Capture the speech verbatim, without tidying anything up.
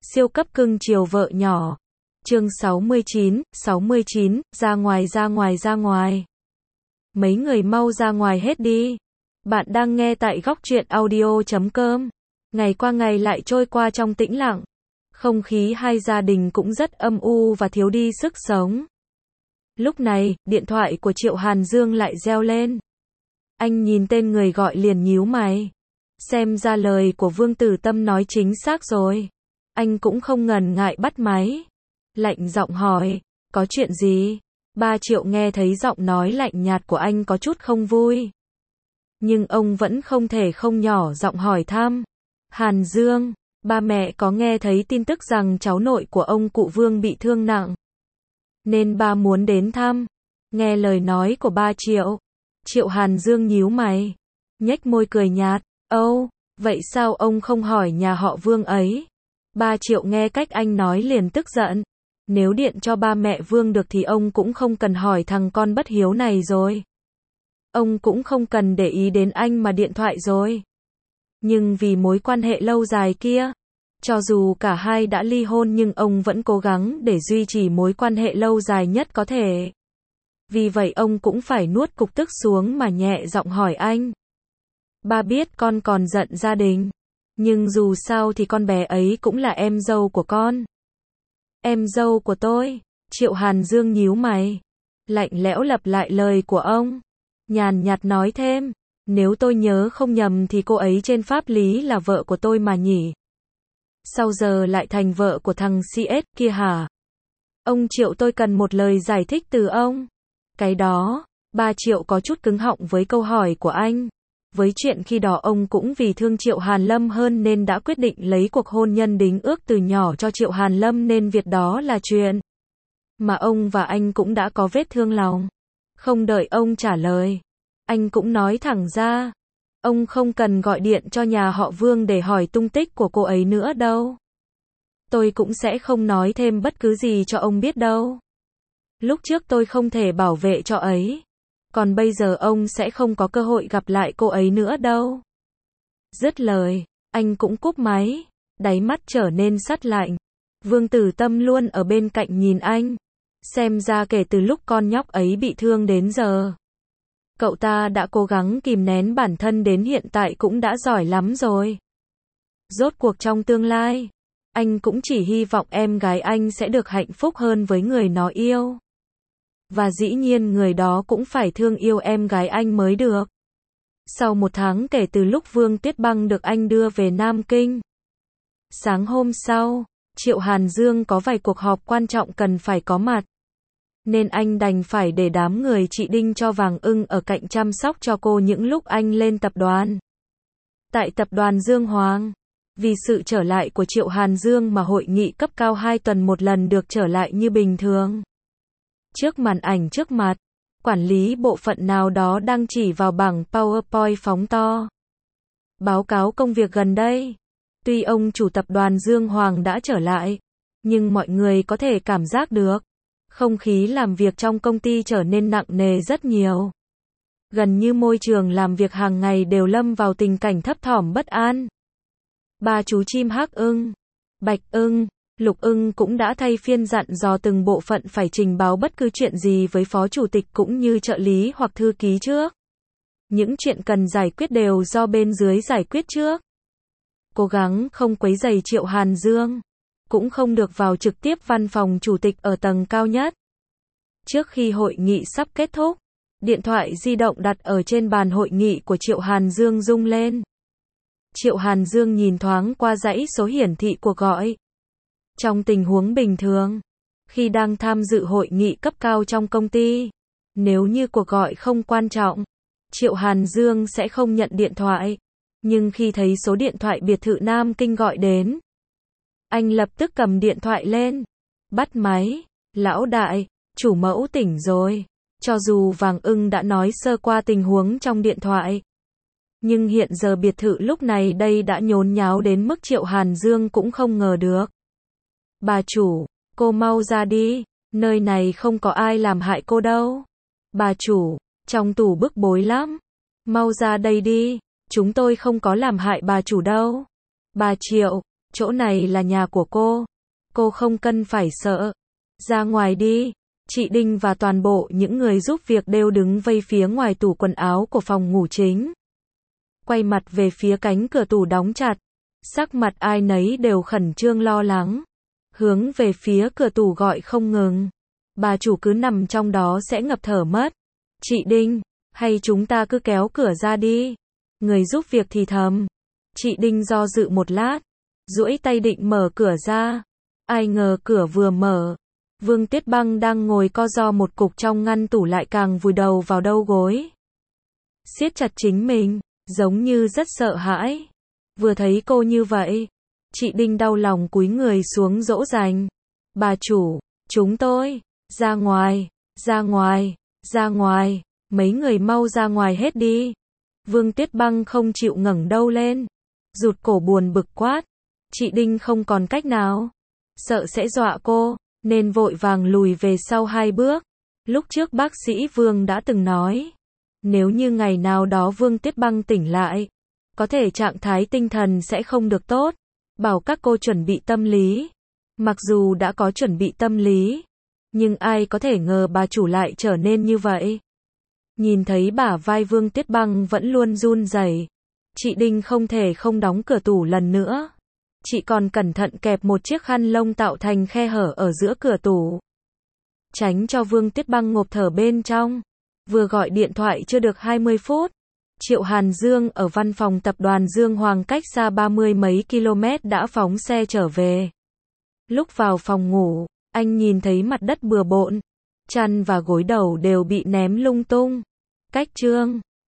Siêu cấp cưng chiều vợ nhỏ. Chương sáu mươi chín, sáu mươi chín, ra ngoài ra ngoài ra ngoài. Mấy người mau ra ngoài hết đi. Bạn đang nghe tại góc truyện audio chấm com. Ngày qua ngày lại trôi qua trong tĩnh lặng. Không khí hai gia đình cũng rất âm u và thiếu đi sức sống. Lúc này, điện thoại của Triệu Hàn Dương lại reo lên. Anh nhìn tên người gọi liền nhíu mày. Xem ra lời của Vương Tử Tâm nói chính xác rồi. Anh cũng không ngần ngại bắt máy. Lạnh giọng hỏi, có chuyện gì? Ba Triệu nghe thấy giọng nói lạnh nhạt của anh có chút không vui. Nhưng ông vẫn không thể không nhỏ giọng hỏi thăm. Hàn Dương, ba mẹ có nghe thấy tin tức rằng cháu nội của ông cụ Vương bị thương nặng. Nên ba muốn đến thăm. Nghe lời nói của ba Triệu. Triệu Hàn Dương nhíu mày. Nhếch môi cười nhạt. Âu, vậy sao ông không hỏi nhà họ Vương ấy? Ba Triệu nghe cách anh nói liền tức giận. Nếu điện cho ba mẹ Vương được thì ông cũng không cần hỏi thằng con bất hiếu này rồi. Ông cũng không cần để ý đến anh mà điện thoại rồi. Nhưng vì mối quan hệ lâu dài kia, cho dù cả hai đã ly hôn nhưng ông vẫn cố gắng để duy trì mối quan hệ lâu dài nhất có thể. Vì vậy ông cũng phải nuốt cục tức xuống mà nhẹ giọng hỏi anh. Ba biết con còn giận gia đình. Nhưng dù sao thì con bé ấy cũng là em dâu của con. Em dâu của tôi. Triệu Hàn Dương nhíu mày. Lạnh lẽo lặp lại lời của ông. Nhàn nhạt nói thêm. Nếu tôi nhớ không nhầm thì cô ấy trên pháp lý là vợ của tôi mà nhỉ. Sau giờ lại thành vợ của thằng xê ét kia hả? Ông Triệu, tôi cần một lời giải thích từ ông. Cái đó, ba Triệu có chút cứng họng với câu hỏi của anh. Với chuyện khi đó ông cũng vì thương Triệu Hàn Lâm hơn nên đã quyết định lấy cuộc hôn nhân đính ước từ nhỏ cho Triệu Hàn Lâm nên việc đó là chuyện mà ông và anh cũng đã có vết thương lòng. Không đợi ông trả lời, anh cũng nói thẳng ra. Ông không cần gọi điện cho nhà họ Vương để hỏi tung tích của cô ấy nữa đâu. Tôi cũng sẽ không nói thêm bất cứ gì cho ông biết đâu. Lúc trước tôi không thể bảo vệ cho ấy. Còn bây giờ ông sẽ không có cơ hội gặp lại cô ấy nữa đâu. Dứt lời, anh cũng cúp máy. Đáy mắt trở nên sắt lạnh. Vương Tử Tâm luôn ở bên cạnh nhìn anh. Xem ra kể từ lúc con nhóc ấy bị thương đến giờ, cậu ta đã cố gắng kìm nén bản thân đến hiện tại cũng đã giỏi lắm rồi. Rốt cuộc trong tương lai, anh cũng chỉ hy vọng em gái anh sẽ được hạnh phúc hơn với người nó yêu. Và dĩ nhiên người đó cũng phải thương yêu em gái anh mới được. Sau một tháng kể từ lúc Vương Tuyết Băng được anh đưa về Nam Kinh, sáng hôm sau, Triệu Hàn Dương có vài cuộc họp quan trọng cần phải có mặt. Nên anh đành phải để đám người chị Đinh cho Vàng Ưng ở cạnh chăm sóc cho cô những lúc anh lên tập đoàn. Tại tập đoàn Dương Hoàng, vì sự trở lại của Triệu Hàn Dương mà hội nghị cấp cao hai tuần một lần được trở lại như bình thường. Trước màn ảnh trước mặt, quản lý bộ phận nào đó đang chỉ vào bảng PowerPoint phóng to. Báo cáo công việc gần đây. Tuy ông chủ tập đoàn Dương Hoàng đã trở lại, nhưng mọi người có thể cảm giác được không khí làm việc trong công ty trở nên nặng nề rất nhiều. Gần như môi trường làm việc hàng ngày đều lâm vào tình cảnh thấp thỏm bất an. Ba chú chim Hắc Ưng, Bạch Ưng, Lục Ưng cũng đã thay phiên dặn dò từng bộ phận phải trình báo bất cứ chuyện gì với phó chủ tịch cũng như trợ lý hoặc thư ký trước. Những chuyện cần giải quyết đều do bên dưới giải quyết trước. Cố gắng không quấy rầy Triệu Hàn Dương, cũng không được vào trực tiếp văn phòng chủ tịch ở tầng cao nhất. Trước khi hội nghị sắp kết thúc, điện thoại di động đặt ở trên bàn hội nghị của Triệu Hàn Dương rung lên. Triệu Hàn Dương nhìn thoáng qua dãy số hiển thị cuộc gọi. Trong tình huống bình thường, khi đang tham dự hội nghị cấp cao trong công ty, nếu như cuộc gọi không quan trọng, Triệu Hàn Dương sẽ không nhận điện thoại. Nhưng khi thấy số điện thoại biệt thự Nam Kinh gọi đến, anh lập tức cầm điện thoại lên, bắt máy. Lão đại, chủ mẫu tỉnh rồi. Cho dù Vàng Ưng đã nói sơ qua tình huống trong điện thoại, nhưng hiện giờ biệt thự lúc này đây đã nhốn nháo đến mức Triệu Hàn Dương cũng không ngờ được. Bà chủ, cô mau ra đi, nơi này không có ai làm hại cô đâu. Bà chủ, trong tủ bức bối lắm. Mau ra đây đi, chúng tôi không có làm hại bà chủ đâu. Bà Triệu, Chỗ này là nhà của cô. Cô không cần phải sợ. Ra ngoài đi. Chị Đinh và toàn bộ những người giúp việc đều đứng vây phía ngoài tủ quần áo của phòng ngủ chính. Quay mặt về phía cánh cửa tủ đóng chặt. Sắc mặt ai nấy đều khẩn trương lo lắng. Hướng về phía cửa tủ gọi không ngừng. Bà chủ cứ nằm trong đó sẽ ngập thở mất. Chị Đinh, hay chúng ta cứ kéo cửa ra đi. Người giúp việc thì thầm. Chị Đinh do dự một lát. Duỗi tay định mở cửa ra. Ai ngờ cửa vừa mở. Vương Tuyết Băng đang ngồi co ro một cục trong ngăn tủ lại càng vùi đầu vào đầu gối. Siết chặt chính mình, giống như rất sợ hãi. Vừa thấy cô như vậy, chị Đinh đau lòng cúi người xuống dỗ dành. Bà chủ, chúng tôi, ra ngoài, ra ngoài, ra ngoài, mấy người mau ra ngoài hết đi. Vương Tuyết Băng không chịu ngẩng đầu lên, rụt cổ buồn bực quát. Chị Đinh không còn cách nào, sợ sẽ dọa cô, nên vội vàng lùi về sau hai bước. Lúc trước bác sĩ Vương đã từng nói, nếu như ngày nào đó Vương Tuyết Băng tỉnh lại, có thể trạng thái tinh thần sẽ không được tốt, bảo các cô chuẩn bị tâm lý. Mặc dù đã có chuẩn bị tâm lý, nhưng ai có thể ngờ bà chủ lại trở nên như vậy. Nhìn thấy bả vai Vương Tuyết Băng vẫn luôn run rẩy, chị Đinh không thể không đóng cửa tủ lần nữa. Chị còn cẩn thận kẹp một chiếc khăn lông tạo thành khe hở ở giữa cửa tủ, tránh cho Vương Tuyết Băng ngộp thở bên trong. Vừa gọi điện thoại chưa được hai mươi phút, Triệu Hàn Dương ở văn phòng tập đoàn Dương Hoàng cách xa ba mươi mấy km đã phóng xe trở về. Lúc vào phòng ngủ, anh nhìn thấy mặt đất bừa bộn, chăn và gối đầu đều bị ném lung tung. Cách chương